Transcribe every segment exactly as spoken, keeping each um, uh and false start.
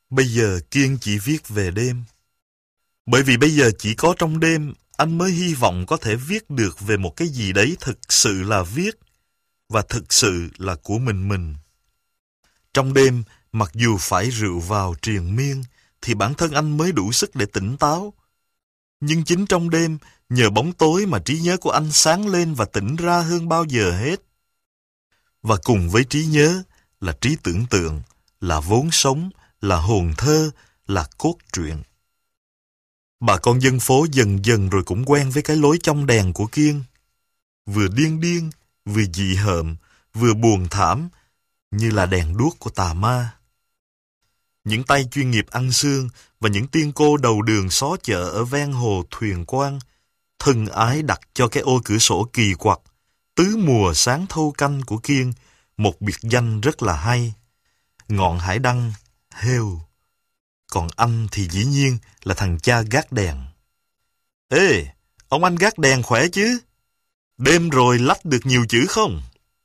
Bây giờ Kiên chỉ viết về đêm. Bởi vì bây giờ chỉ có trong đêm anh mới hy vọng có thể viết được về một cái gì đấy thực sự là viết và thực sự là của mình mình. Trong đêm, mặc dù phải rượu vào triền miên, thì bản thân anh mới đủ sức để tỉnh táo. Nhưng chính trong đêm, nhờ bóng tối mà trí nhớ của anh sáng lên và tỉnh ra hơn bao giờ hết. Và cùng với trí nhớ là trí tưởng tượng, là vốn sống, là hồn thơ, là cốt truyện. Bà con dân phố dần dần rồi cũng quen với cái lối trong đèn của Kiên. Vừa điên điên, vừa dị hợm, vừa buồn thảm, như là đèn đuốc của tà ma. Những tay chuyên nghiệp ăn xương và những tiên cô đầu đường xó chợ ở ven hồ Thuyền Quang thân ái đặt cho cái ô cửa sổ kỳ quặc tứ mùa sáng thâu canh của Kiên một biệt danh rất là hay: Ngọn Hải Đăng Hêu. Còn anh thì dĩ nhiên là thằng cha gác đèn. Ê, ông anh gác đèn khỏe chứ? Đêm rồi lách được nhiều chữ không?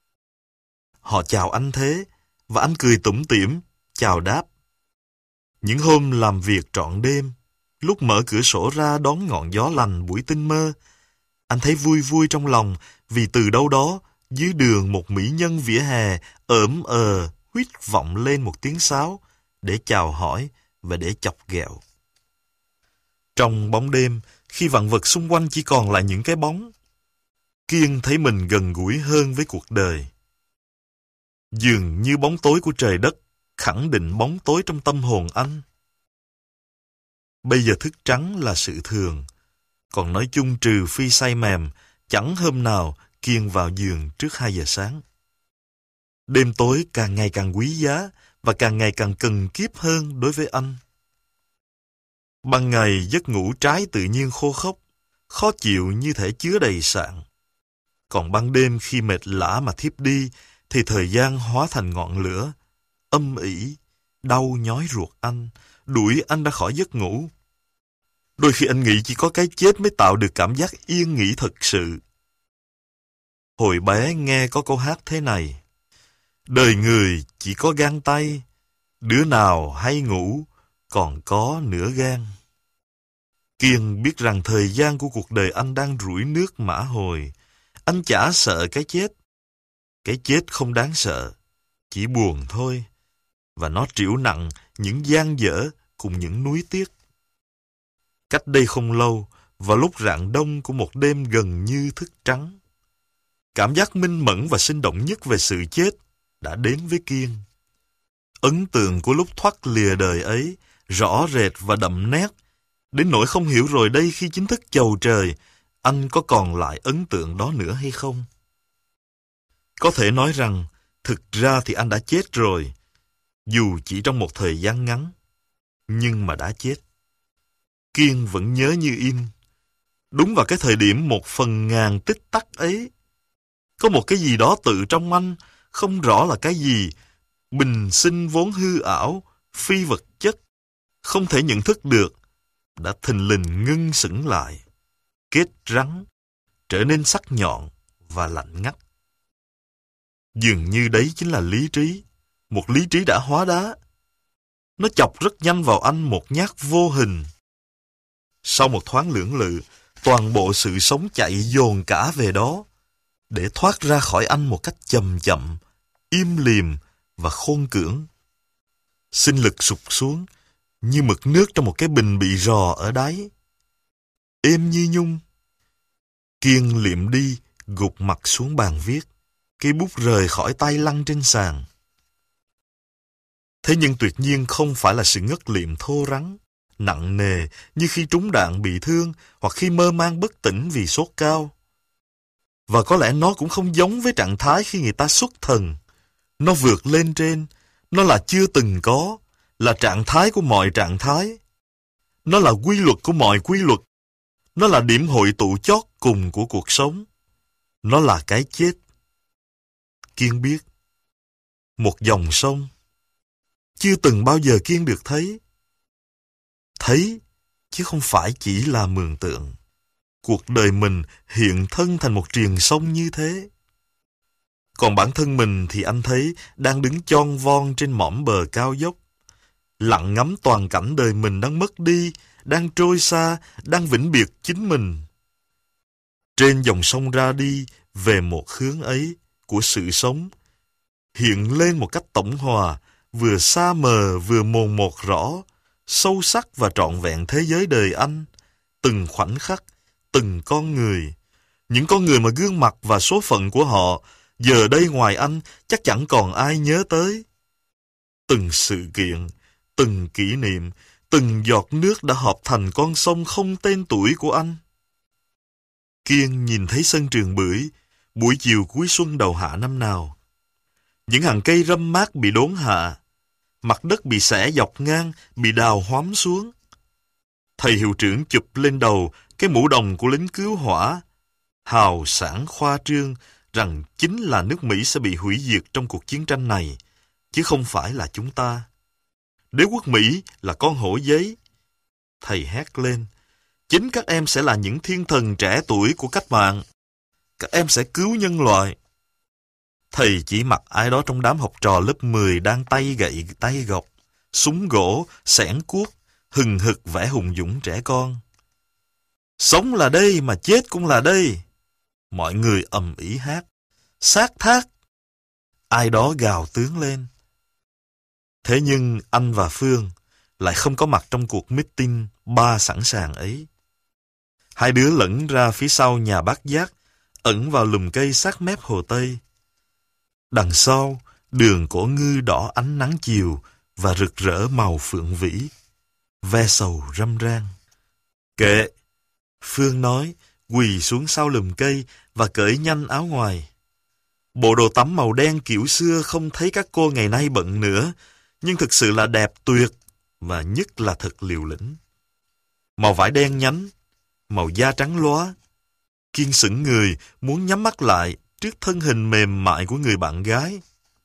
Họ chào anh thế, và anh cười tủm tỉm, chào đáp. Những hôm làm việc trọn đêm, lúc mở cửa sổ ra đón ngọn gió lành buổi tinh mơ, anh thấy vui vui trong lòng vì từ đâu đó, dưới đường một mỹ nhân vỉa hè ởm ờ huýt vọng lên một tiếng sáo để chào hỏi và để chọc ghẹo. Trong bóng đêm, khi vạn vật xung quanh chỉ còn lại những cái bóng, Kiên thấy mình gần gũi hơn với cuộc đời. Dường như bóng tối của trời đất khẳng định bóng tối trong tâm hồn anh. Bây giờ thức trắng là sự thường, còn nói chung trừ phi say mềm, chẳng hôm nào Kiên vào giường trước hai giờ sáng. Đêm tối càng ngày càng quý giá và càng ngày càng cần kiếp hơn đối với anh. Ban ngày giấc ngủ trái tự nhiên khô khốc, khó chịu như thể chứa đầy sạn. Còn ban đêm khi mệt lả mà thiếp đi, thì thời gian hóa thành ngọn lửa, âm ỉ, đau nhói ruột anh, đuổi anh ra khỏi giấc ngủ. Đôi khi anh nghĩ chỉ có cái chết mới tạo được cảm giác yên nghỉ thật sự. Hồi bé nghe có câu hát thế này: đời người chỉ có gang tay, đứa nào hay ngủ, còn có nửa gan. Kiên biết rằng thời gian của cuộc đời anh đang rủi nước mã hồi. Anh chả sợ cái chết. Cái chết không đáng sợ, chỉ buồn thôi. Và nó trĩu nặng những dang dở cùng những nuối tiếc. Cách đây không lâu, vào lúc rạng đông của một đêm gần như thức trắng, cảm giác minh mẫn và sinh động nhất về sự chết đã đến với Kiên. Ấn tượng của lúc thoát lìa đời ấy rõ rệt và đậm nét, đến nỗi không hiểu rồi đây khi chính thức chầu trời, anh có còn lại ấn tượng đó nữa hay không? Có thể nói rằng, thực ra thì anh đã chết rồi, dù chỉ trong một thời gian ngắn, nhưng mà đã chết. Kiên vẫn nhớ như in. Đúng vào cái thời điểm một phần ngàn tích tắc ấy, có một cái gì đó tự trong anh, không rõ là cái gì, bình sinh vốn hư ảo, phi vật chất, không thể nhận thức được, đã thình lình ngưng sững lại, kết rắn, trở nên sắc nhọn và lạnh ngắt. Dường như đấy chính là lý trí, một lý trí đã hóa đá. Nó chọc rất nhanh vào anh một nhát vô hình. Sau một thoáng lưỡng lự, toàn bộ sự sống chạy dồn cả về đó, để thoát ra khỏi anh một cách chậm chậm, im lìm và khôn cưỡng. Sinh lực sụt xuống, như mực nước trong một cái bình bị rò ở đáy. Êm như nhung. Kiên liệm đi, gục mặt xuống bàn viết. Cây bút rời khỏi tay lăn trên sàn. Thế nhưng tuyệt nhiên không phải là sự ngất liệm thô rắn, nặng nề như khi trúng đạn bị thương hoặc khi mơ man bất tỉnh vì sốt cao. Và có lẽ nó cũng không giống với trạng thái khi người ta xuất thần. Nó vượt lên trên, nó là chưa từng có, là trạng thái của mọi trạng thái. Nó là quy luật của mọi quy luật. Nó là điểm hội tụ chót cùng của cuộc sống. Nó là cái chết. Kiên biết. Một dòng sông. Chưa từng bao giờ Kiên được thấy. Thấy, chứ không phải chỉ là mường tượng. Cuộc đời mình hiện thân thành một triền sông như thế. Còn bản thân mình thì anh thấy đang đứng chon von trên mỏm bờ cao dốc. lặng ngắm toàn cảnh đời mình đang mất đi, đang trôi xa, đang vĩnh biệt chính mình. Trên dòng sông ra đi về một hướng ấy của sự sống, hiện lên một cách tổng hòa, vừa xa mờ vừa mồn một rõ, sâu sắc và trọn vẹn thế giới đời anh, từng khoảnh khắc, từng con người. Những con người mà gương mặt và số phận của họ, giờ đây ngoài anh chắc chẳng còn ai nhớ tới. Từng sự kiện, từng kỷ niệm, từng giọt nước đã hợp thành con sông không tên tuổi của anh. Kiên nhìn thấy sân trường bưởi, buổi chiều cuối xuân đầu hạ năm nào. Những hàng cây râm mát bị đốn hạ, mặt đất bị xẻ dọc ngang, bị đào hoắm xuống. Thầy hiệu trưởng chụp lên đầu cái mũ đồng của lính cứu hỏa, hào sảng khoa trương rằng chính là nước Mỹ sẽ bị hủy diệt trong cuộc chiến tranh này, chứ không phải là chúng ta. Đế quốc Mỹ là con hổ giấy. Thầy hét lên, chính các em sẽ là những thiên thần trẻ tuổi của cách mạng. Các em sẽ cứu nhân loại. Thầy chỉ mặc ai đó trong đám học trò lớp mười đang tay gậy tay gộc, súng gỗ, xẻng cuốc, hừng hực vẻ hùng dũng trẻ con. Sống là đây mà chết cũng là đây. Mọi người ầm ĩ hát. Xác thác. Ai đó gào tướng lên. Thế nhưng anh và Phương lại không có mặt trong cuộc meeting ba sẵn sàng ấy. Hai đứa lẫn ra phía sau nhà bác Giác, ẩn vào lùm cây sát mép hồ Tây. Đằng sau, đường cổ ngư đỏ ánh nắng chiều và rực rỡ màu phượng vĩ. Ve sầu râm ran. Kệ, Phương nói, quỳ xuống sau lùm cây và cởi nhanh áo ngoài. Bộ đồ tắm màu đen kiểu xưa không thấy các cô ngày nay bận nữa, nhưng thực sự là đẹp tuyệt và nhất là thật liều lĩnh. Màu vải đen nhánh, màu da trắng lóa. Kiên sững người, muốn nhắm mắt lại trước thân hình mềm mại của người bạn gái.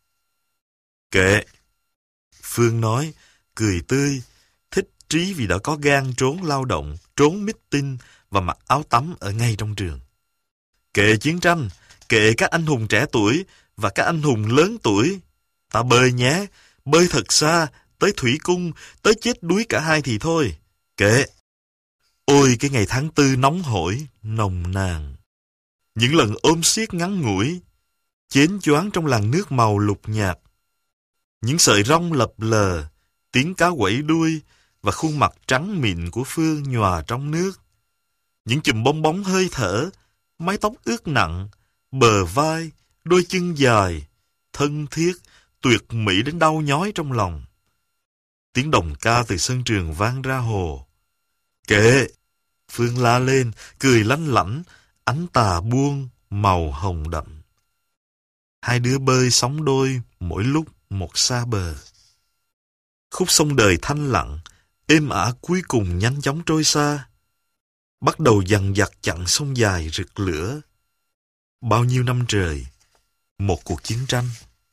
Kệ, Phương nói, cười tươi, thích trí vì đã có gan trốn lao động, trốn meeting và mặc áo tắm ở ngay trong trường. Kệ chiến tranh, kệ các anh hùng trẻ tuổi và các anh hùng lớn tuổi. Ta bơi nhé, bơi thật xa, tới thủy cung, tới chết đuối cả hai thì thôi. Kệ. Ôi cái ngày tháng tư nóng hổi, nồng nàn. Những lần ôm siết ngắn ngủi, chến choáng trong làn nước màu lục nhạt. Những sợi rong lập lờ, tiếng cá quẩy đuôi và khuôn mặt trắng mịn của Phương nhòa trong nước. Những chùm bong bóng hơi thở, mái tóc ướt nặng, bờ vai, đôi chân dài, thân thiết, tuyệt mỹ đến đau nhói trong lòng. Tiếng đồng ca từ sân trường vang ra hồ. Kệ! Phương la lên, cười lanh lảnh, ánh tà buông, màu hồng đậm. Hai đứa bơi sóng đôi, mỗi lúc một xa bờ. Khúc sông đời thanh lặng, êm ả cuối cùng nhanh chóng trôi xa. Bắt đầu dằn vặt chặng sông dài rực lửa. Bao nhiêu năm trời, một cuộc chiến tranh.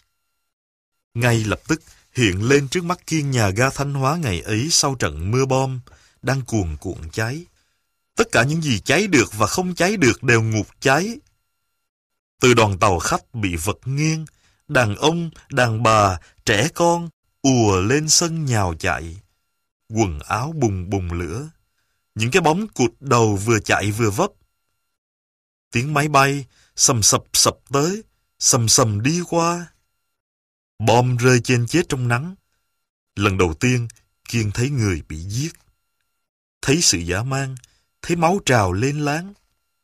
Ngay lập tức hiện lên trước mắt Kiên nhà ga Thanh Hóa ngày ấy sau trận mưa bom, đang cuồn cuộn cháy. Tất cả những gì cháy được và không cháy được đều ngụt cháy. Từ đoàn tàu khách bị vật nghiêng, đàn ông, đàn bà, trẻ con ùa lên sân nhào chạy. Quần áo bùng bùng lửa. Những cái bóng cụt đầu vừa chạy vừa vấp. Tiếng máy bay sầm sập sập tới, sầm sầm đi qua. Bom rơi trên chết trong nắng. Lần đầu tiên Kiên thấy người bị giết. Thấy sự dã man, thấy máu trào lên láng.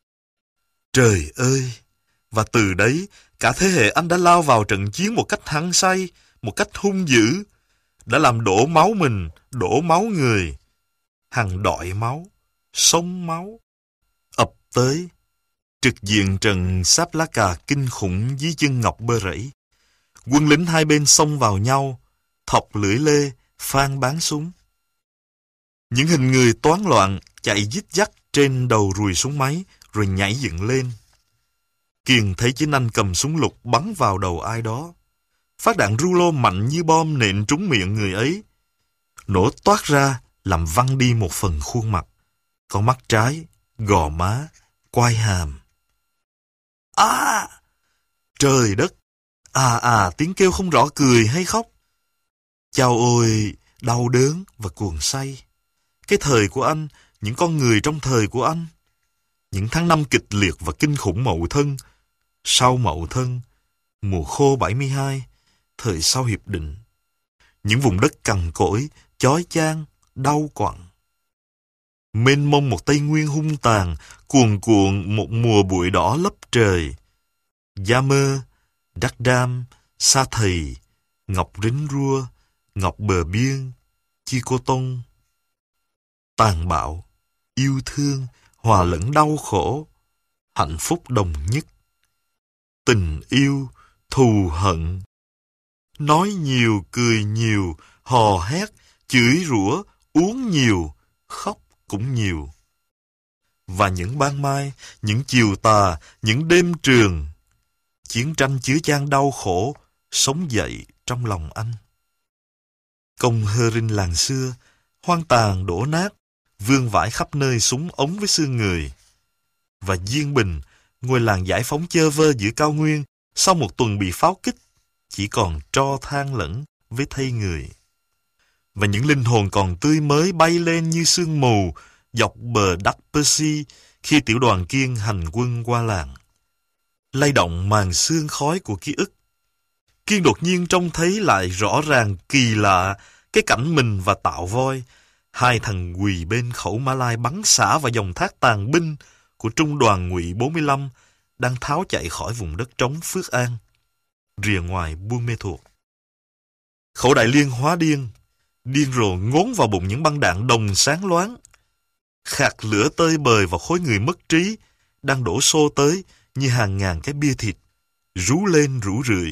Trời ơi! Và từ đấy, cả thế hệ anh đã lao vào trận chiến một cách hăng say, một cách hung dữ. Đã làm đổ máu mình, đổ máu người. Hằng đọi máu, sông máu. Ập tới, trực diện trận sáp lá cà kinh khủng dưới chân ngọc bơ rẫy. Quân lính hai bên xông vào nhau, thọc lưỡi lê, phan bán súng. Những hình người toán loạn chạy dít dắt trên đầu rùi súng máy, rồi nhảy dựng lên. Kiên thấy chính anh cầm súng lục bắn vào đầu ai đó. Phát đạn rulo mạnh như bom nện trúng miệng người ấy. Nổ toát ra, làm văng đi một phần khuôn mặt. Con mắt trái, gò má, quai hàm. À! Trời đất! À à, tiếng kêu không rõ cười hay khóc. Chao ôi! đau đớn và cuồng say. Cái thời của anh, những con người trong thời của anh. Những tháng năm kịch liệt và kinh khủng Mậu Thân, sau Mậu Thân, mùa khô bảy mươi hai, thời sau Hiệp Định. Những vùng đất cằn cỗi, chói chang, đau quặn. Mênh mông một Tây Nguyên hung tàn, cuồn cuộn một mùa bụi đỏ lấp trời. Gia Mơ, Đắc Đam, Sa Thầy, Ngọc Rính Rua, Ngọc Bờ Biên, Chi Cô Tông. Tàn bạo, yêu thương, hòa lẫn đau khổ, hạnh phúc đồng nhất. Tình yêu, thù hận. Nói nhiều, cười nhiều, hò hét, chửi rủa, uống nhiều, khóc cũng nhiều. Và những ban mai, những chiều tà, những đêm trường, chiến tranh chứa chan đau khổ, sống dậy trong lòng anh. Công Hơ Rinh làng xưa, hoang tàn đổ nát, vương vãi khắp nơi súng ống với xương người. Và Diên Bình, ngôi làng giải phóng chơ vơ giữa cao nguyên, sau một tuần bị pháo kích, chỉ còn tro than lẫn với thây người. Và những linh hồn còn tươi mới bay lên như sương mù dọc bờ đất Percy khi tiểu đoàn Kiên hành quân qua làng. Lay động màn sương khói của ký ức, Kiên đột nhiên trông thấy lại rõ ràng kỳ lạ cái cảnh mình và Tạo Voi, hai thằng quỳ bên khẩu Mã Lai bắn xả vào dòng thác tàn binh của trung đoàn Ngụy bốn mươi lăm đang tháo chạy khỏi vùng đất trống Phước An, rìa ngoài Buôn Mê Thuột. Khẩu Đại Liên hóa điên, điên rồ ngốn vào bụng những băng đạn đồng sáng loáng, khạc lửa tơi bời vào khối người mất trí đang đổ xô tới như hàng ngàn cái bia thịt, rú lên rủ rượi.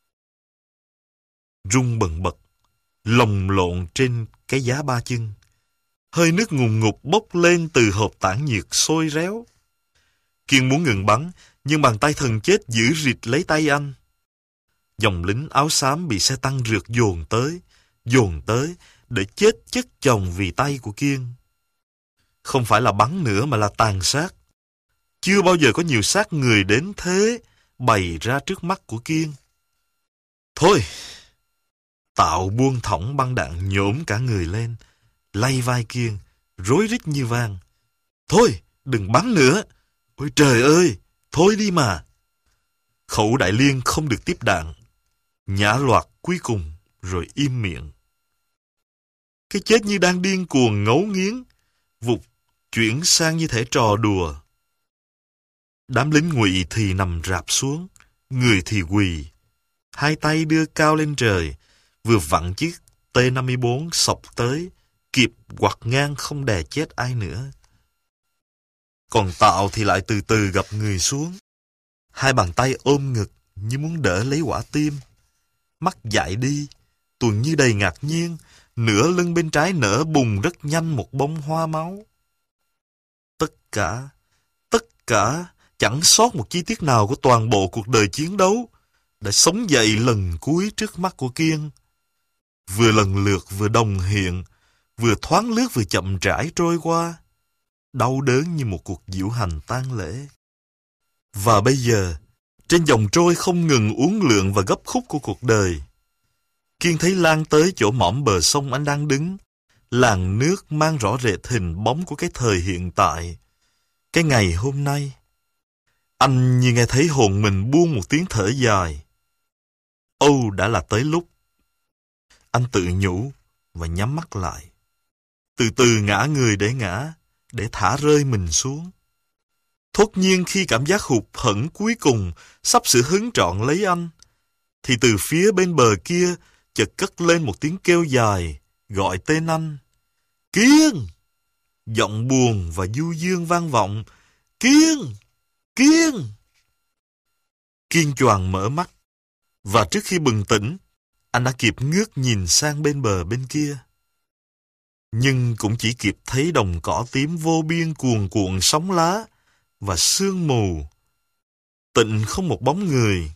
Rung bần bật, lồng lộn trên cái giá ba chân. Hơi nước ngùn ngụt bốc lên từ hộp tản nhiệt sôi réo. Kiên muốn ngừng bắn, nhưng bàn tay thần chết giữ rịt lấy tay anh. Dòng lính áo xám bị xe tăng rượt dồn tới, dồn tới để chết chất chồng vì tay của Kiên. Không phải là bắn nữa mà là tàn sát. Chưa bao giờ có nhiều xác người đến thế bày ra trước mắt của Kiên. Thôi! Tạo buông thõng băng đạn nhổm cả người lên, lay vai Kiên, rối rít như vang. Thôi, đừng bắn nữa. Ôi trời ơi, thôi đi mà. Khẩu Đại Liên không được tiếp đạn. Nhả loạt cuối cùng, rồi im miệng. Cái chết như đang điên cuồng ngấu nghiến, vụt chuyển sang như thể trò đùa. Đám lính Ngụy thì nằm rạp xuống, người thì quỳ, hai tay đưa cao lên trời, vừa vặn chiếc T năm mươi bốn xộc tới, kịp quặt ngang không đè chết ai nữa. Còn Tạo thì lại từ từ gập người xuống, hai bàn tay ôm ngực như muốn đỡ lấy quả tim. Mắt dại đi, tuần như đầy ngạc nhiên, nửa lưng bên trái nở bùng rất nhanh một bông hoa máu. Tất cả, tất cả, chẳng sót một chi tiết nào của toàn bộ cuộc đời chiến đấu đã sống dậy lần cuối trước mắt của Kiên. Vừa lần lượt vừa đồng hiện, vừa thoáng lướt vừa chậm rãi trôi qua, đau đớn như một cuộc diễu hành tang lễ. Và bây giờ, trên dòng trôi không ngừng uốn lượn và gấp khúc của cuộc đời, Kiên thấy lan tới chỗ mỏm bờ sông anh đang đứng, làn nước mang rõ rệt hình bóng của cái thời hiện tại, cái ngày hôm nay. Anh như nghe thấy hồn mình buông một tiếng thở dài. Âu đã là tới lúc. Anh tự nhủ và nhắm mắt lại. Từ từ ngã người để ngã, để thả rơi mình xuống. Thốt nhiên khi cảm giác hụt hẫng cuối cùng sắp sửa hứng trọn lấy anh, thì từ phía bên bờ kia chợt cất lên một tiếng kêu dài, gọi tên anh. Kiên! Giọng buồn và du dương vang vọng. Kiên! Kiên! Kiên choàng mở mắt, và trước khi bừng tỉnh, anh đã kịp ngước nhìn sang bên bờ bên kia. Nhưng cũng chỉ kịp thấy đồng cỏ tím vô biên cuồn cuộn sóng lá và sương mù. Tịnh không một bóng người.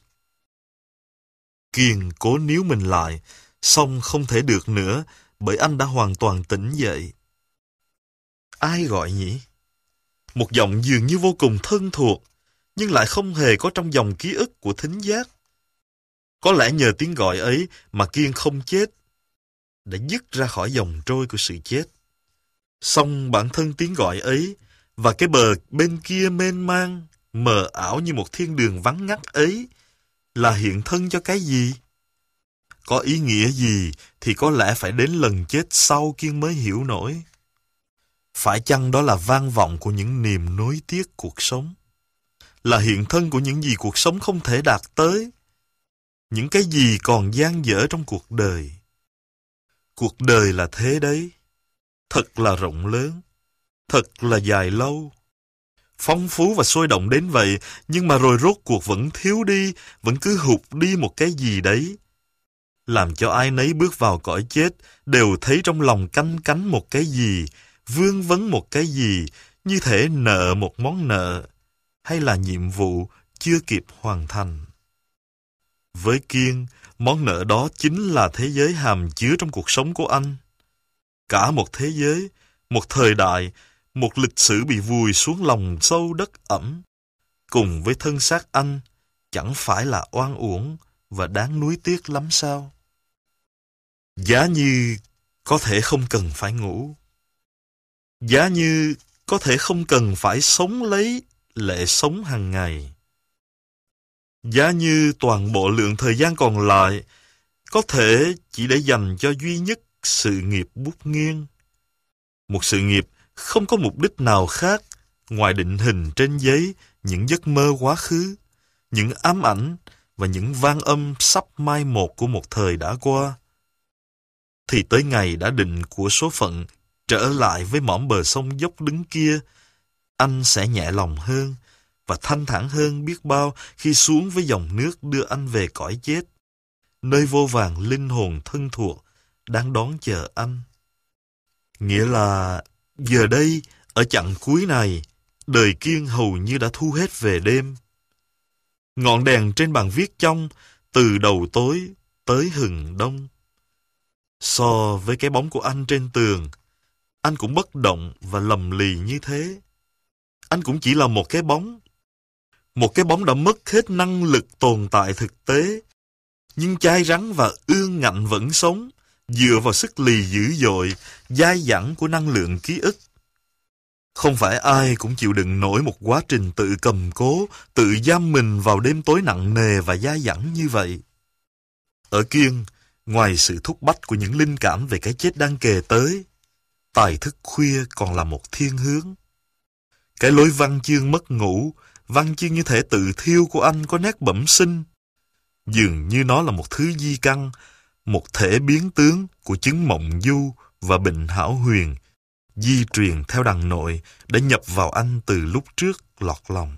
Kiên cố níu mình lại, song không thể được nữa bởi anh đã hoàn toàn tỉnh dậy. Ai gọi nhỉ? Một giọng dường như vô cùng thân thuộc, nhưng lại không hề có trong dòng ký ức của thính giác. Có lẽ nhờ tiếng gọi ấy mà Kiên không chết. đã dứt ra khỏi dòng trôi của sự chết. Song bản thân tiếng gọi ấy và cái bờ bên kia mênh mang, mờ ảo như một thiên đường vắng ngắt ấy là hiện thân cho cái gì? Có ý nghĩa gì thì có lẽ phải đến lần chết sau Kiên mới hiểu nổi. Phải chăng đó là vang vọng của những niềm nối tiếc cuộc sống? Là hiện thân của những gì cuộc sống không thể đạt tới? Những cái gì còn dang dở trong cuộc đời? Cuộc đời là thế đấy. Thật là rộng lớn. Thật là dài lâu. Phong phú và sôi động đến vậy, nhưng mà rồi rốt cuộc vẫn thiếu đi, vẫn cứ hụt đi một cái gì đấy. Làm cho ai nấy bước vào cõi chết đều thấy trong lòng canh cánh một cái gì, vương vấn một cái gì, như thể nợ một món nợ, hay là nhiệm vụ chưa kịp hoàn thành. Với Kiên, món nợ đó chính là thế giới hàm chứa trong cuộc sống của anh. Cả một thế giới, một thời đại, một lịch sử bị vùi xuống lòng sâu đất ẩm, cùng với thân xác anh, chẳng phải là oan uổng và đáng nuối tiếc lắm sao? Giá như có thể không cần phải ngủ. Giá như có thể không cần phải sống lấy lệ sống hàng ngày. Giá như toàn bộ lượng thời gian còn lại có thể chỉ để dành cho duy nhất sự nghiệp bút nghiêng. Một sự nghiệp không có mục đích nào khác ngoài định hình trên giấy những giấc mơ quá khứ, những ám ảnh và những vang âm sắp mai một của một thời đã qua. Thì tới ngày đã định của số phận trở lại với mỏm bờ sông dốc đứng kia, anh sẽ nhẹ lòng hơn và thanh thản hơn biết bao khi xuống với dòng nước đưa anh về cõi chết, nơi vô vàn linh hồn thân thuộc đang đón chờ anh. Nghĩa là giờ đây, ở chặng cuối này, đời Kiên hầu như đã thu hết về đêm. Ngọn đèn trên bàn viết trong từ đầu tối tới hừng đông. So với cái bóng của anh trên tường, anh cũng bất động và lầm lì như thế. Anh cũng chỉ là một cái bóng. Một cái bóng đã mất hết năng lực tồn tại thực tế, nhưng chai rắn và ương ngạnh vẫn sống, dựa vào sức lì dữ dội, dai dẳng của năng lượng ký ức. Không phải ai cũng chịu đựng nổi một quá trình tự cầm cố, tự giam mình vào đêm tối nặng nề và dai dẳng như vậy. Ở Kiên, ngoài sự thúc bách của những linh cảm về cái chết đang kề tới, tài thức khuya còn là một thiên hướng. Cái lối văn chương mất ngủ, văn chương như thể tự thiêu của anh có nét bẩm sinh. Dường như nó là một thứ di căn, một thể biến tướng của chứng mộng du và bệnh hão huyền, di truyền theo đằng nội đã nhập vào anh từ lúc trước lọt lòng.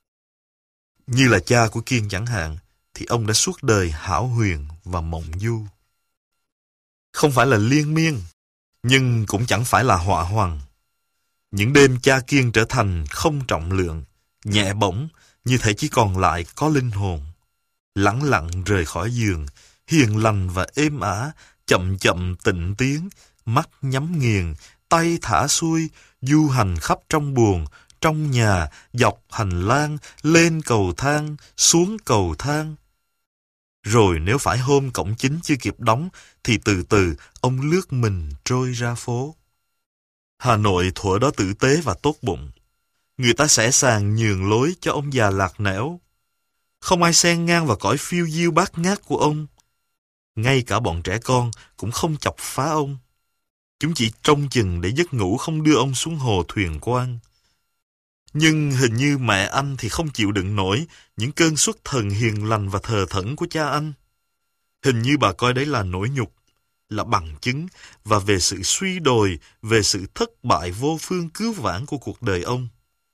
Như là cha của Kiên chẳng hạn, thì ông đã suốt đời hão huyền và mộng du. Không phải là liên miên, nhưng cũng chẳng phải là họa hoàng. Những đêm cha Kiên trở thành không trọng lượng, nhẹ bổng, như thể chỉ còn lại có linh hồn. Lẳng lặng rời khỏi giường, hiền lành và êm ả, chậm chậm tịnh tiếng, mắt nhắm nghiền, tay thả xuôi, du hành khắp trong buồng, trong nhà, dọc hành lang, lên cầu thang, xuống cầu thang. Rồi nếu phải hôm cổng chính chưa kịp đóng, thì từ từ ông lướt mình trôi ra phố. Hà Nội thuở đó tử tế và tốt bụng. Người ta sẵn sàng nhường lối cho ông già lạc nẻo. Không ai xen ngang vào cõi phiêu diêu bát ngát của ông. Ngay cả bọn trẻ con cũng không chọc phá ông. Chúng chỉ trông chừng để giấc ngủ không đưa ông xuống hồ thuyền quan. Nhưng hình như mẹ anh thì không chịu đựng nổi những cơn xuất thần hiền lành và thờ thẫn của cha anh. Hình như bà coi đấy là nỗi nhục, là bằng chứng và về sự suy đồi, về sự thất bại vô phương cứu vãn của cuộc đời ông.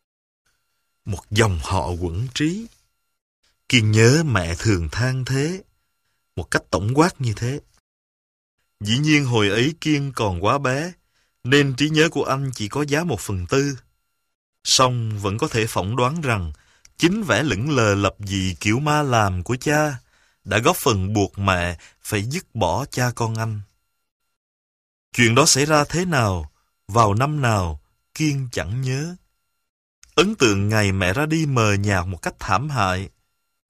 Một dòng họ quẫn trí. Kiên nhớ mẹ thường than thế, một cách tổng quát như thế. Dĩ nhiên hồi ấy Kiên còn quá bé, nên trí nhớ của anh chỉ có giá một phần tư. Song vẫn có thể phỏng đoán rằng chính vẻ lững lờ lập dị kiểu ma làm của cha đã góp phần buộc mẹ phải dứt bỏ cha con anh. Chuyện đó xảy ra thế nào, vào năm nào, Kiên chẳng nhớ. Ấn tượng ngày mẹ ra đi mờ nhạt một cách thảm hại.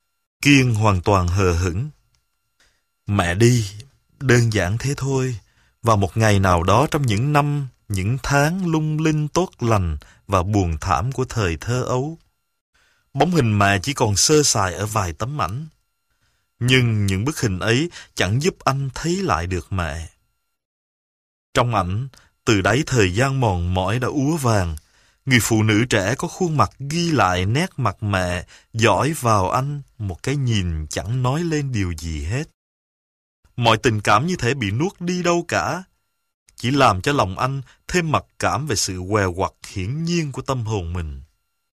Kiên hoàn toàn hờ hững. Mẹ đi, đơn giản thế thôi, Vào một ngày nào đó trong những năm, những tháng lung linh tốt lành và buồn thảm của thời thơ ấu, bóng hình mẹ chỉ còn sơ sài ở vài tấm ảnh. Nhưng những bức hình ấy chẳng giúp anh thấy lại được mẹ. Trong ảnh, từ đáy thời gian mòn mỏi đã úa vàng, người phụ nữ trẻ có khuôn mặt ghi lại nét mặt mẹ, dõi vào anh một cái nhìn chẳng nói lên điều gì hết. Mọi tình cảm như thể bị nuốt đi đâu cả, chỉ làm cho lòng anh thêm mặc cảm về sự què quặt hiển nhiên của tâm hồn mình.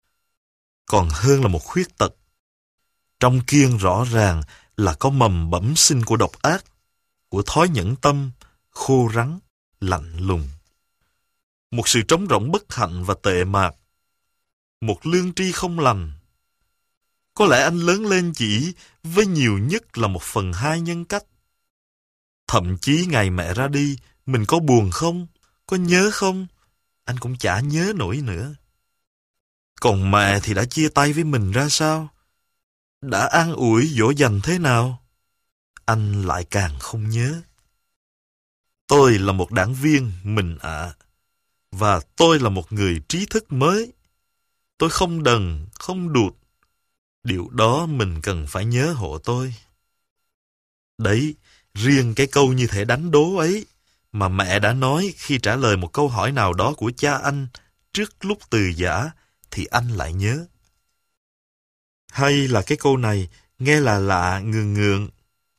Còn hơn là một khuyết tật. Trong Kiên rõ ràng là có mầm bẩm sinh của độc ác, của thói nhẫn tâm, khô rắn, lạnh lùng. Một sự trống rỗng bất hạnh và tệ mạc. Một lương tri không lành. Có lẽ anh lớn lên chỉ với nhiều nhất là một phần hai nhân cách. Thậm chí ngày mẹ ra đi, mình có buồn không? Có nhớ không? Anh cũng chả nhớ nổi nữa. Còn mẹ thì đã chia tay với mình ra sao? Đã an ủi dỗ dành thế nào? Anh lại càng không nhớ. Tôi là một đảng viên, mình ạ. À. Và tôi là một người trí thức mới. Tôi không đần, không đụt. Điều đó mình cần phải nhớ hộ tôi. Đấy, riêng cái câu như thể đánh đố ấy mà mẹ đã nói khi trả lời một câu hỏi nào đó của cha anh trước lúc từ giã thì anh lại nhớ. Hay là cái câu này nghe là lạ ngường ngượng.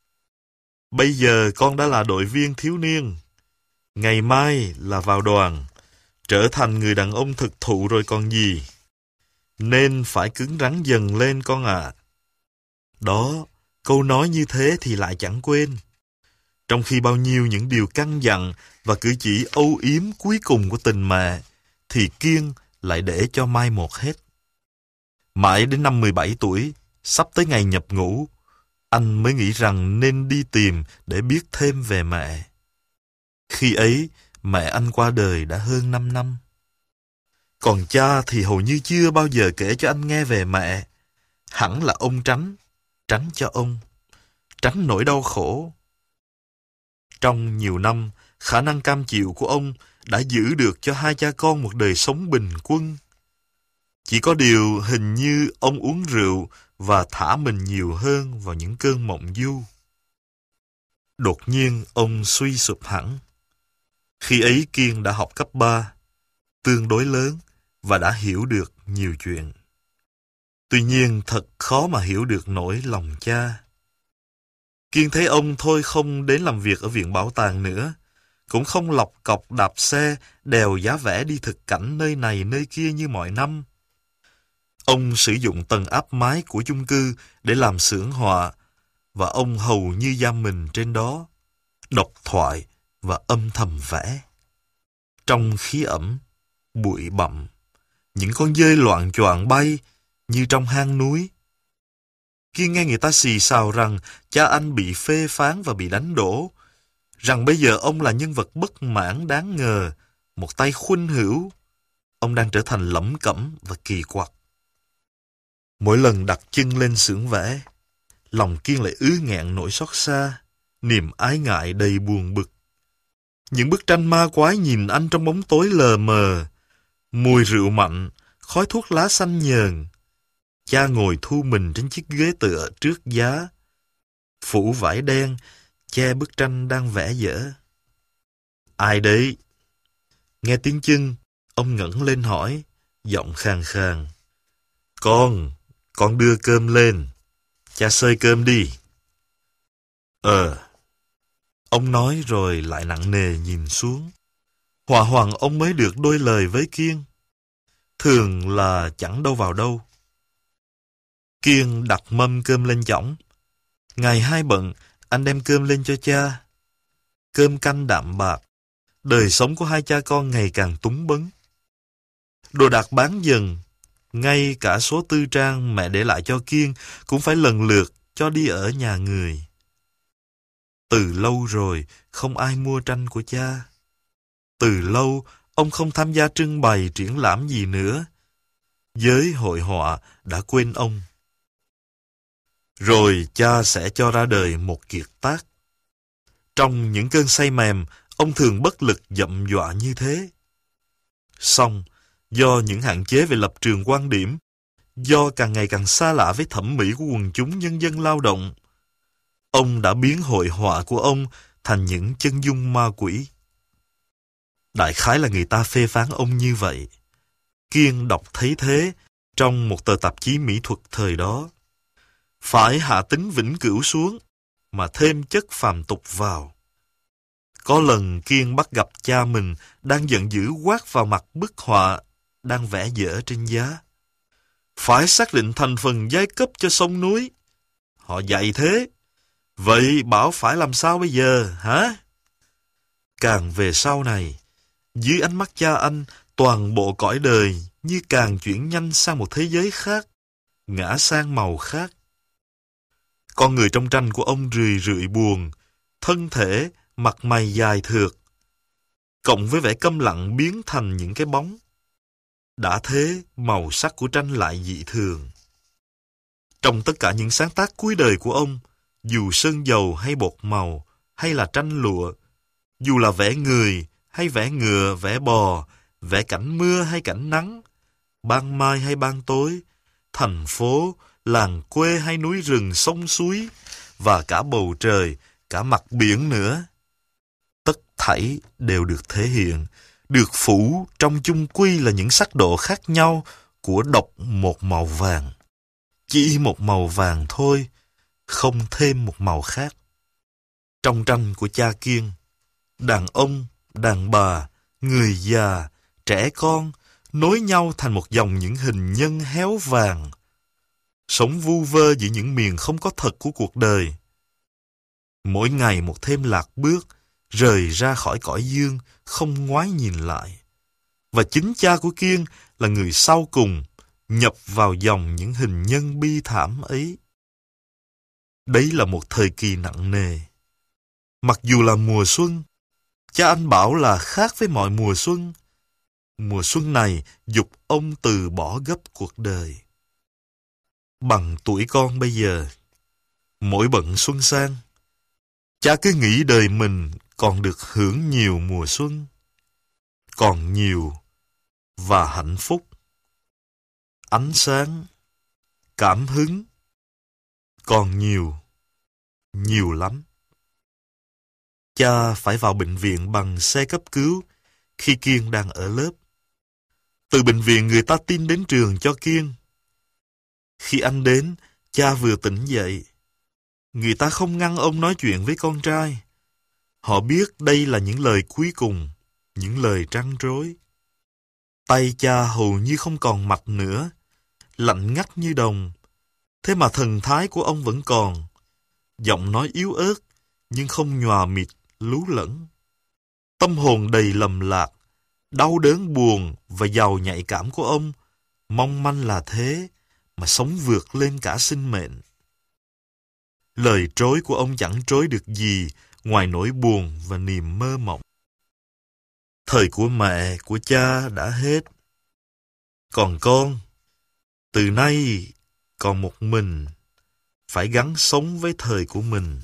Bây giờ con đã là đội viên thiếu niên. Ngày mai là vào đoàn. Trở thành người đàn ông thực thụ rồi còn gì. Nên phải cứng rắn dần lên con ạ. À. Đó, câu nói như thế thì lại chẳng quên. Trong khi bao nhiêu những điều căn dặn và cử chỉ âu yếm cuối cùng của tình mẹ, thì Kiên lại để cho mai một hết. Mãi đến năm mười bảy tuổi, sắp tới ngày nhập ngũ, anh mới nghĩ rằng nên đi tìm để biết thêm về mẹ. Khi ấy, mẹ anh qua đời đã hơn năm năm. Còn cha thì hầu như chưa bao giờ kể cho anh nghe về mẹ. Hẳn là ông tránh, tránh cho ông, tránh nỗi đau khổ. Trong nhiều năm, khả năng cam chịu của ông đã giữ được cho hai cha con một đời sống bình quân. Chỉ có điều hình như ông uống rượu và thả mình nhiều hơn vào những cơn mộng du. Đột nhiên ông suy sụp hẳn. Khi ấy Kiên đã học cấp ba, tương đối lớn và đã hiểu được nhiều chuyện. Tuy nhiên thật khó mà hiểu được nỗi lòng cha. Kiên thấy ông thôi không đến làm việc ở viện bảo tàng nữa, cũng không lọc cọc đạp xe, đèo giá vẽ đi thực cảnh nơi này nơi kia như mọi năm. Ông sử dụng tầng áp mái của chung cư để làm xưởng họa, và ông hầu như giam mình trên đó, độc thoại và âm thầm vẽ. Trong khí ẩm, bụi bặm, những con dơi loạn choạng bay như trong hang núi. Kiên nghe người ta xì xào rằng cha anh bị phê phán và bị đánh đổ, rằng bây giờ ông là nhân vật bất mãn đáng ngờ, một tay khuynh hữu. Ông đang trở thành lẩm cẩm và kỳ quặc. Mỗi lần đặt chân lên xưởng vẽ, lòng Kiên lại ứ nghẹn nỗi xót xa, niềm ái ngại đầy buồn bực. Những bức tranh ma quái nhìn anh trong bóng tối lờ mờ, mùi rượu mạnh, khói thuốc lá xanh nhờn. Cha ngồi thu mình trên chiếc ghế tựa trước giá, phủ vải đen, che bức tranh đang vẽ dở. Ai đấy? Nghe tiếng chân, ông ngẩng lên hỏi, giọng khàn khàn. Con, con đưa cơm lên. Cha xơi cơm đi. Ờ. Ông nói rồi lại nặng nề nhìn xuống. Hòa hoàng ông mới được đôi lời với Kiên. Thường là chẳng đâu vào đâu. Kiên đặt mâm cơm lên chõng. Ngày hai bận, anh đem cơm lên cho cha. Cơm canh đạm bạc. Đời sống của hai cha con ngày càng túng bấn. Đồ đạc bán dần. Ngay cả số tư trang mẹ để lại cho Kiên cũng phải lần lượt cho đi ở nhà người. Từ lâu rồi không ai mua tranh của cha. Từ lâu ông không tham gia trưng bày triển lãm gì nữa. Giới hội họa đã quên ông. Rồi cha sẽ cho ra đời một kiệt tác. Trong những cơn say mềm, Ông thường bất lực dậm dọa như thế. Song, do những hạn chế về lập trường quan điểm, do càng ngày càng xa lạ với thẩm mỹ của quần chúng nhân dân lao động, ông đã biến hội họa của ông thành những chân dung ma quỷ. Đại khái là người ta phê phán ông như vậy. Kiên đọc thấy thế trong một tờ tạp chí mỹ thuật thời đó. Phải hạ tính vĩnh cửu xuống, mà thêm chất phàm tục vào. Có lần Kiên bắt gặp cha mình đang giận dữ quát vào mặt bức họa đang vẽ dở trên giá. Phải xác định thành phần giai cấp cho sông núi. Họ dạy thế. Vậy bảo phải làm sao bây giờ, hả? Càng về sau này, dưới ánh mắt cha anh, toàn bộ cõi đời như càng chuyển nhanh sang một thế giới khác, ngã sang màu khác. Con người trong tranh của ông rười rượi buồn, thân thể, mặt mày dài thượt, cộng với vẻ câm lặng biến thành những cái bóng. Đã thế, màu sắc của tranh lại dị thường. Trong tất cả những sáng tác cuối đời của ông, dù sơn dầu hay bột màu, hay là tranh lụa, dù là vẽ người, hay vẽ ngựa, vẽ bò, vẽ cảnh mưa hay cảnh nắng, ban mai hay ban tối, thành phố, làng quê hay núi rừng, sông suối, và cả bầu trời, cả mặt biển nữa. Tất thảy đều được thể hiện, được phủ trong chung quy là những sắc độ khác nhau của độc một màu vàng. Chỉ một màu vàng thôi, không thêm một màu khác. Trong tranh của cha Kiên, đàn ông, đàn bà, người già, trẻ con nối nhau thành một dòng những hình nhân héo vàng, sống vu vơ giữa những miền không có thật của cuộc đời. Mỗi ngày một thêm lạc bước, rời ra khỏi cõi dương, không ngoái nhìn lại. Và chính cha của Kiên là người sau cùng nhập vào dòng những hình nhân bi thảm ấy. Đấy là một thời kỳ nặng nề. Mặc dù là mùa xuân, cha anh bảo là khác với mọi mùa xuân. Mùa xuân này giục ông từ bỏ gấp cuộc đời. Bằng tuổi con bây giờ, mỗi bận xuân sang, cha cứ nghĩ đời mình còn được hưởng nhiều mùa xuân, còn nhiều và hạnh phúc, ánh sáng, cảm hứng, còn nhiều, nhiều lắm. Cha phải vào bệnh viện bằng xe cấp cứu khi Kiên đang ở lớp. Từ bệnh viện người ta tin đến trường cho Kiên. Khi anh đến, cha vừa tỉnh dậy. Người ta không ngăn ông nói chuyện với con trai. Họ biết đây là những lời cuối cùng, những lời trăn trối. Tay cha hầu như không còn mạch nữa, lạnh ngắt như đồng. Thế mà thần thái của ông vẫn còn. Giọng nói yếu ớt, nhưng không nhòa mịt, lú lẫn. Tâm hồn đầy lầm lạc, đau đớn buồn và giàu nhạy cảm của ông, mong manh là thế, mà sống vượt lên cả sinh mệnh. Lời trối của ông chẳng trối được gì ngoài nỗi buồn và niềm mơ mộng. Thời của mẹ, của cha đã hết. Còn con, từ nay còn một mình, phải gắng sống với thời của mình.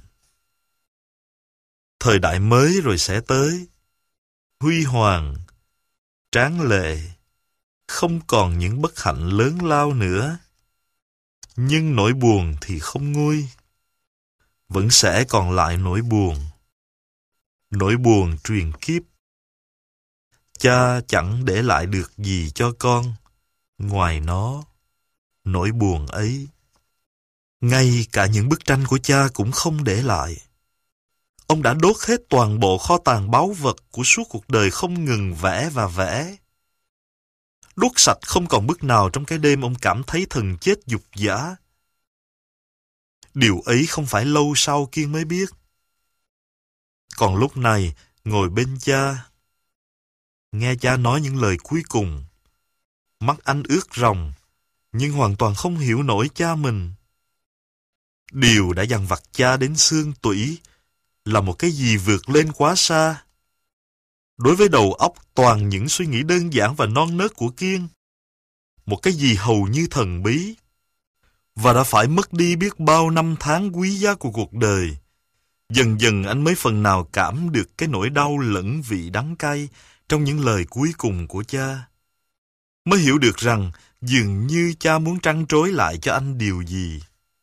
Thời đại mới rồi sẽ tới, huy hoàng, tráng lệ, không còn những bất hạnh lớn lao nữa. Nhưng nỗi buồn thì không nguôi. Vẫn sẽ còn lại nỗi buồn. Nỗi buồn truyền kiếp. Cha chẳng để lại được gì cho con, ngoài nó, nỗi buồn ấy. Ngay cả những bức tranh của cha cũng không để lại. Ông đã đốt hết toàn bộ kho tàng báu vật của suốt cuộc đời không ngừng vẽ và vẽ. Đốt sạch không còn bức nào trong cái đêm ông cảm thấy thần chết dục dã. Điều ấy không phải lâu sau Kiên mới biết. Còn lúc này, ngồi bên cha, nghe cha nói những lời cuối cùng. Mắt anh ướt ròng, nhưng hoàn toàn không hiểu nổi cha mình. Điều đã dằn vặt cha đến xương tủy là một cái gì vượt lên quá xa. Đối với đầu óc toàn những suy nghĩ đơn giản và non nớt của Kiên, một cái gì hầu như thần bí, và đã phải mất đi biết bao năm tháng quý giá của cuộc đời Dần dần anh mới phần nào cảm được cái nỗi đau lẫn vị đắng cay trong những lời cuối cùng của cha. Mới hiểu được rằng dường như cha muốn trăn trối lại cho anh điều gì.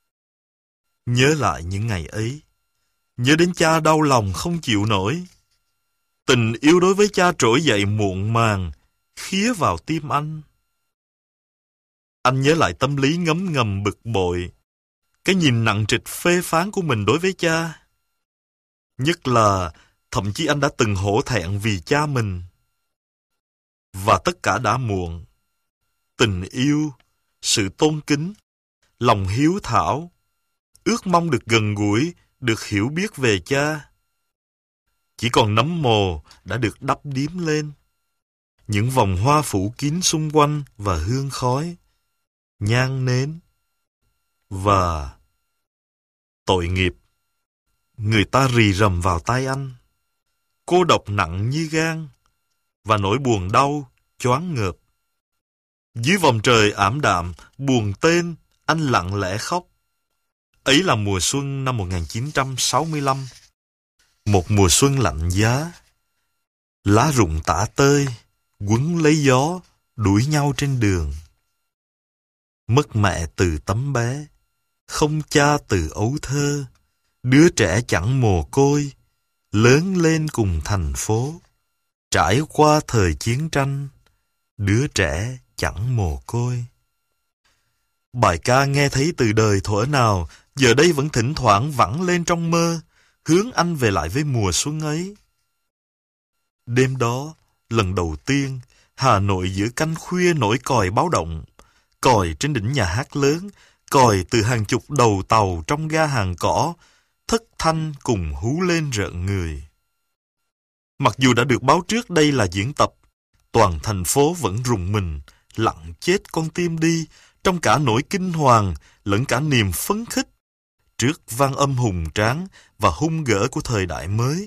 Nhớ lại những ngày ấy, nhớ đến cha đau lòng không chịu nổi. Tình yêu đối với cha trỗi dậy muộn màng, khía vào tim anh. Anh nhớ lại tâm lý ngấm ngầm bực bội, cái nhìn nặng trịch phê phán của mình đối với cha. Nhất là thậm chí anh đã từng hổ thẹn vì cha mình. Và tất cả đã muộn. Tình yêu, sự tôn kính, lòng hiếu thảo, ước mong được gần gũi, được hiểu biết về cha. Chỉ còn nấm mồ đã được đắp điếm lên. Những vòng hoa phủ kín xung quanh và hương khói, nhang nến. Và tội nghiệp, người ta rì rầm vào tai anh. Cô độc nặng như gan, và nỗi buồn đau choáng ngợp. Dưới vòng trời ảm đạm, buồn tên, anh lặng lẽ khóc. Ấy là mùa xuân năm một nghìn chín trăm sáu mươi lăm. Một mùa xuân lạnh giá. Lá rụng tả tơi, quấn lấy gió, đuổi nhau trên đường. Mất mẹ từ tấm bé, không cha từ ấu thơ. Đứa trẻ chẳng mồ côi, lớn lên cùng thành phố. Trải qua thời chiến tranh, đứa trẻ chẳng mồ côi. Bài ca nghe thấy từ đời thuở nào, giờ đây vẫn thỉnh thoảng vẳng lên trong mơ, hướng anh về lại với mùa xuân ấy. Đêm đó, lần đầu tiên, Hà Nội giữa canh khuya nổi còi báo động. Còi trên đỉnh nhà hát lớn, còi từ hàng chục đầu tàu trong ga hàng cỏ, thất thanh cùng hú lên rợn người. Mặc dù đã được báo trước đây là diễn tập, toàn thành phố vẫn rùng mình, lặng chết con tim đi, trong cả nỗi kinh hoàng, lẫn cả niềm phấn khích, trước vang âm hùng tráng và hung gỡ của thời đại mới.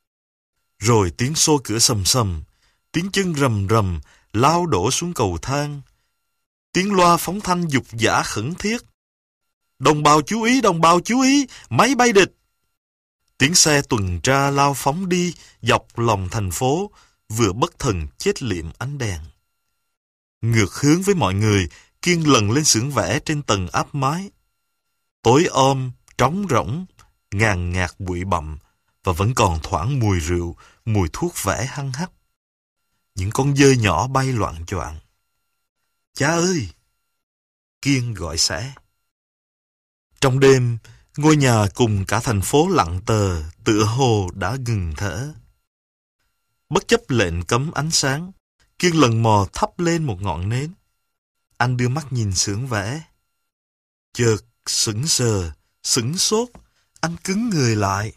Rồi tiếng xô cửa sầm sầm, tiếng chân rầm rầm, lao đổ xuống cầu thang. Tiếng loa phóng thanh dục dã khẩn thiết. Đồng bào chú ý, đồng bào chú ý, máy bay địch. Tiếng xe tuần tra lao phóng đi dọc lòng thành phố, vừa bất thần chết liệm ánh đèn. Ngược hướng với mọi người, Kiên lần lên xưởng vẽ trên tầng áp mái. Tối om, trống rỗng, ngàn ngạt bụi bặm, và vẫn còn thoảng mùi rượu, mùi thuốc vẽ hăng hắc. Những con dơi nhỏ bay loạn choạng. Cha ơi! Kiên gọi xẻ. Trong đêm, ngôi nhà cùng cả thành phố lặng tờ, tựa hồ đã ngừng thở. Bất chấp lệnh cấm ánh sáng, Kiên lần mò thắp lên một ngọn nến. Anh đưa mắt nhìn xưởng vẽ. Chợt sững sờ, sững sốt, anh cứng người lại.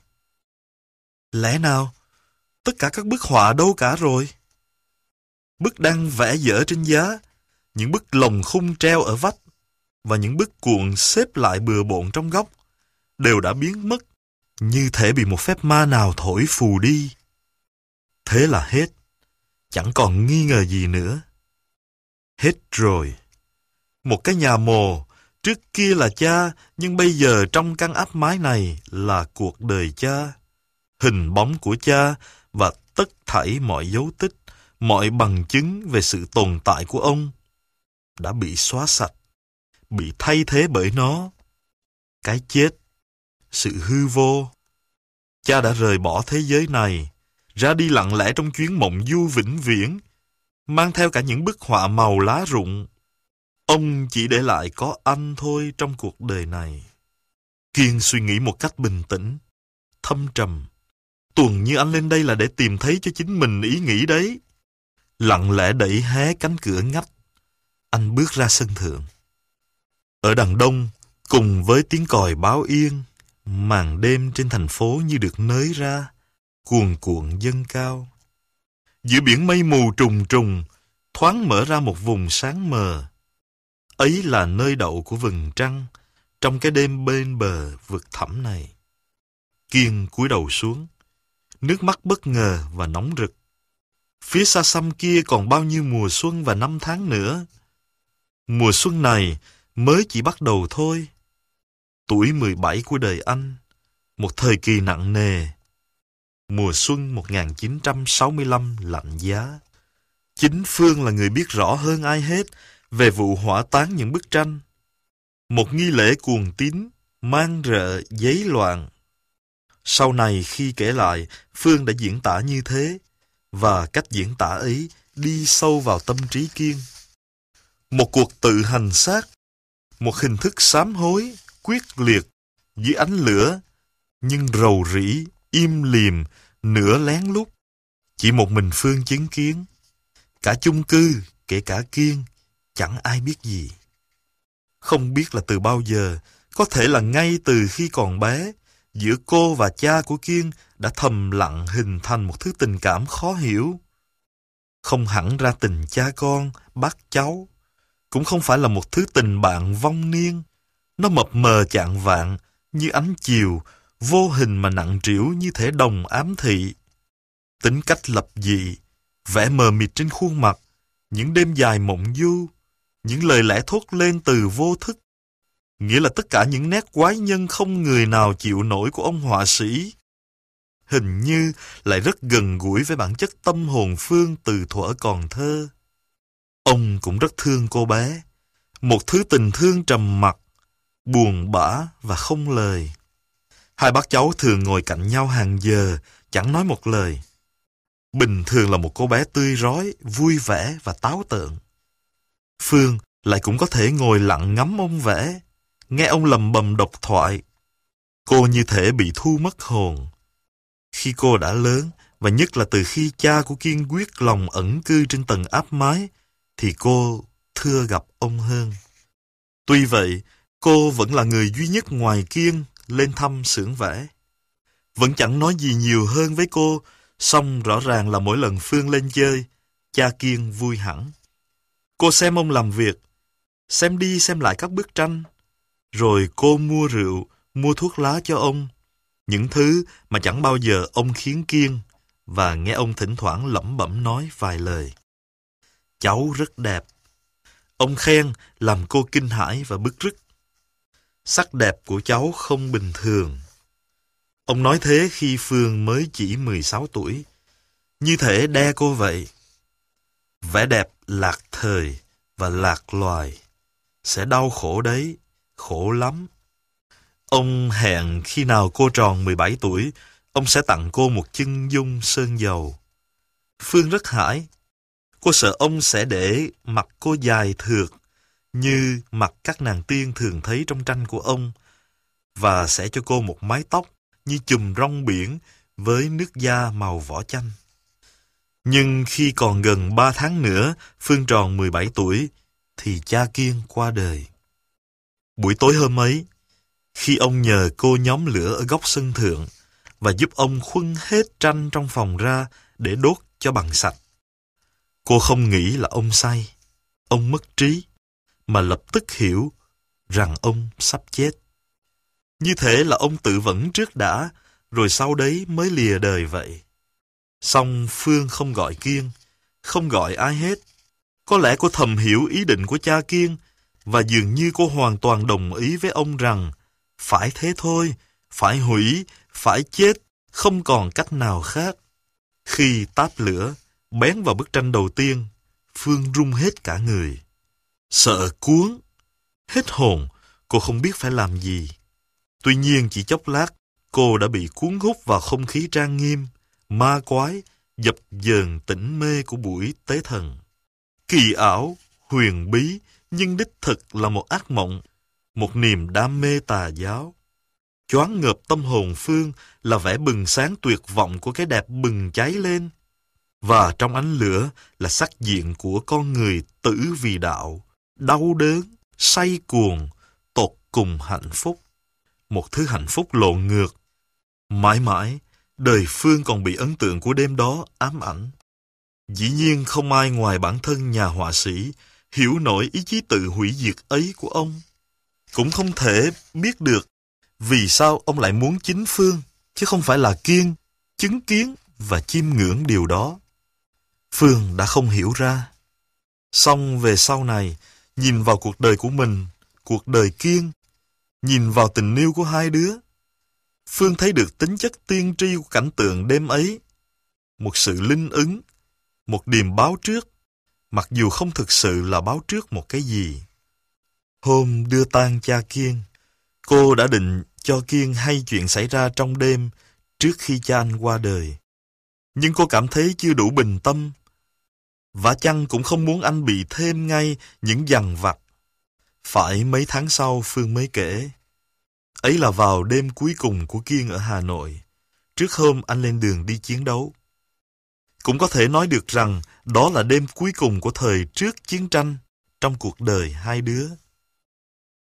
Lẽ nào, tất cả các bức họa đâu cả rồi? Bức đang vẽ dở trên giá, những bức lồng khung treo ở vách, và những bức cuộn xếp lại bừa bộn trong góc, đều đã biến mất, như thể bị một phép ma nào thổi phù đi. Thế là hết, chẳng còn nghi ngờ gì nữa. Hết rồi. Một cái nhà mồ, trước kia là cha, nhưng bây giờ trong căn áp mái này là cuộc đời cha, hình bóng của cha và tất thảy mọi dấu tích, mọi bằng chứng về sự tồn tại của ông đã bị xóa sạch, bị thay thế bởi nó. Cái chết, sự hư vô. Cha đã rời bỏ thế giới này, ra đi lặng lẽ trong chuyến mộng du vĩnh viễn, mang theo cả những bức họa màu lá rụng. Ông chỉ để lại có anh thôi trong cuộc đời này. Kiên suy nghĩ một cách bình tĩnh, thâm trầm. Tuần như anh lên đây là để tìm thấy cho chính mình ý nghĩ đấy. Lặng lẽ đẩy hé cánh cửa ngách, anh bước ra sân thượng. Ở đằng đông, cùng với tiếng còi báo yên, màn đêm trên thành phố như được nới ra, cuồn cuộn dâng cao. Giữa biển mây mù trùng trùng, thoáng mở ra một vùng sáng mờ. Ấy là nơi đậu của vầng trăng, trong cái đêm bên bờ vực thẳm này. Kiên cúi đầu xuống, nước mắt bất ngờ và nóng rực. Phía xa xăm kia còn bao nhiêu mùa xuân và năm tháng nữa. Mùa xuân này mới chỉ bắt đầu thôi. Tuổi mười bảy của đời anh, Một thời kỳ nặng nề. Mùa xuân một nghìn chín trăm sáu mươi lăm lạnh giá. Chính Phương là người biết rõ hơn ai hết về vụ hỏa táng những bức tranh. Một nghi lễ cuồng tín, mang rợ, giấy loạn. Sau này khi kể lại, Phương đã diễn tả như thế, và cách diễn tả ấy đi sâu vào tâm trí Kiên. Một cuộc tự hành xác, một hình thức sám hối, quyết liệt, dưới ánh lửa, nhưng rầu rĩ, im lìm, nửa lén lút. Chỉ một mình Phương chứng kiến. Cả chung cư, kể cả Kiên, chẳng ai biết gì. Không biết là từ bao giờ, có thể là ngay từ khi còn bé, giữa cô và cha của Kiên đã thầm lặng hình thành một thứ tình cảm khó hiểu. Không hẳn ra tình cha con, bác cháu, cũng không phải là một thứ tình bạn vong niên. Nó mập mờ chạng vạng, như ánh chiều, vô hình mà nặng trĩu như thể đồng ám thị. Tính cách lập dị, vẻ mờ mịt trên khuôn mặt, những đêm dài mộng du, những lời lẽ thốt lên từ vô thức. Nghĩa là tất cả những nét quái nhân không người nào chịu nổi của ông họa sĩ. Hình như lại rất gần gũi với bản chất tâm hồn Phương từ thuở còn thơ. Ông cũng rất thương cô bé. Một thứ tình thương trầm mặc, buồn bã và không lời. Hai bác cháu thường ngồi cạnh nhau hàng giờ, chẳng nói một lời. Bình thường là một cô bé tươi rói, vui vẻ và táo tợn. Phương lại cũng có thể ngồi lặng ngắm ông vẽ, nghe ông lầm bầm độc thoại. Cô như thể bị thu mất hồn. Khi cô đã lớn, và nhất là từ khi cha của Kiên quyết lòng ẩn cư trên tầng áp mái, thì cô thưa gặp ông hơn. Tuy vậy, cô vẫn là người duy nhất ngoài Kiên lên thăm xưởng vẽ. Vẫn chẳng nói gì nhiều hơn với cô, song rõ ràng là mỗi lần Phương lên chơi, cha Kiên vui hẳn. Cô xem ông làm việc, xem đi xem lại các bức tranh, rồi cô mua rượu, mua thuốc lá cho ông, những thứ mà chẳng bao giờ ông khiến Kiên, và nghe ông thỉnh thoảng lẩm bẩm nói vài lời. Cháu rất đẹp. Ông khen làm cô kinh hãi và bức rứt. Sắc đẹp của cháu không bình thường. Ông nói thế khi Phương mới chỉ mười sáu tuổi, như thể đe cô vậy. Vẻ đẹp lạc thời và lạc loài. Sẽ đau khổ đấy, khổ lắm. Ông hẹn khi nào cô tròn mười bảy tuổi, ông sẽ tặng cô một chân dung sơn dầu. Phương rất hãi. Cô sợ ông sẽ để mặt cô dài thượt, như mặt các nàng tiên thường thấy trong tranh của ông, và sẽ cho cô một mái tóc như chùm rong biển với nước da màu vỏ chanh. Nhưng khi còn gần ba tháng nữa, Phương tròn mười bảy tuổi, thì cha Kiên qua đời. Buổi tối hôm ấy, khi ông nhờ cô nhóm lửa ở góc sân thượng và giúp ông khuân hết tranh trong phòng ra để đốt cho bằng sạch, cô không nghĩ là ông say, ông mất trí, mà lập tức hiểu rằng ông sắp chết. Như thế là ông tự vẫn trước đã, rồi sau đấy mới lìa đời vậy. Song Phương không gọi Kiên, không gọi ai hết. Có lẽ cô thầm hiểu ý định của cha Kiên, và dường như cô hoàn toàn đồng ý với ông rằng phải thế thôi, phải hủy, phải chết, không còn cách nào khác. Khi táp lửa bén vào bức tranh đầu tiên, Phương run hết cả người. Sợ cuốn, hết hồn, cô không biết phải làm gì. Tuy nhiên chỉ chốc lát, cô đã bị cuốn hút vào không khí trang nghiêm, ma quái, dập dờn tỉnh mê của buổi tế thần. Kỳ ảo, huyền bí, nhưng đích thực là một ác mộng, một niềm đam mê tà giáo. Choáng ngợp tâm hồn Phương là vẻ bừng sáng tuyệt vọng của cái đẹp bừng cháy lên. Và trong ánh lửa là sắc diện của con người tử vì đạo, đau đớn, say cuồng, tột cùng hạnh phúc. Một thứ hạnh phúc lộn ngược. Mãi mãi, đời Phương còn bị ấn tượng của đêm đó ám ảnh. Dĩ nhiên không ai ngoài bản thân nhà họa sĩ hiểu nổi ý chí tự hủy diệt ấy của ông. Cũng không thể biết được vì sao ông lại muốn chính Phương, chứ không phải là Kiên, chứng kiến và chiêm ngưỡng điều đó. Phương đã không hiểu ra. Song về sau này, nhìn vào cuộc đời của mình, cuộc đời Kiên, nhìn vào tình yêu của hai đứa, Phương thấy được tính chất tiên tri của cảnh tượng đêm ấy. Một sự linh ứng, một điềm báo trước, mặc dù không thực sự là báo trước một cái gì. Hôm đưa tang cha Kiên, cô đã định cho Kiên hay chuyện xảy ra trong đêm trước khi cha anh qua đời. Nhưng cô cảm thấy chưa đủ bình tâm. Vả chăng cũng không muốn anh bị thêm ngay những dằn vặt. Phải mấy tháng sau Phương mới kể. Ấy là vào đêm cuối cùng của Kiên ở Hà Nội, trước hôm anh lên đường đi chiến đấu. Cũng có thể nói được rằng đó là đêm cuối cùng của thời trước chiến tranh trong cuộc đời hai đứa.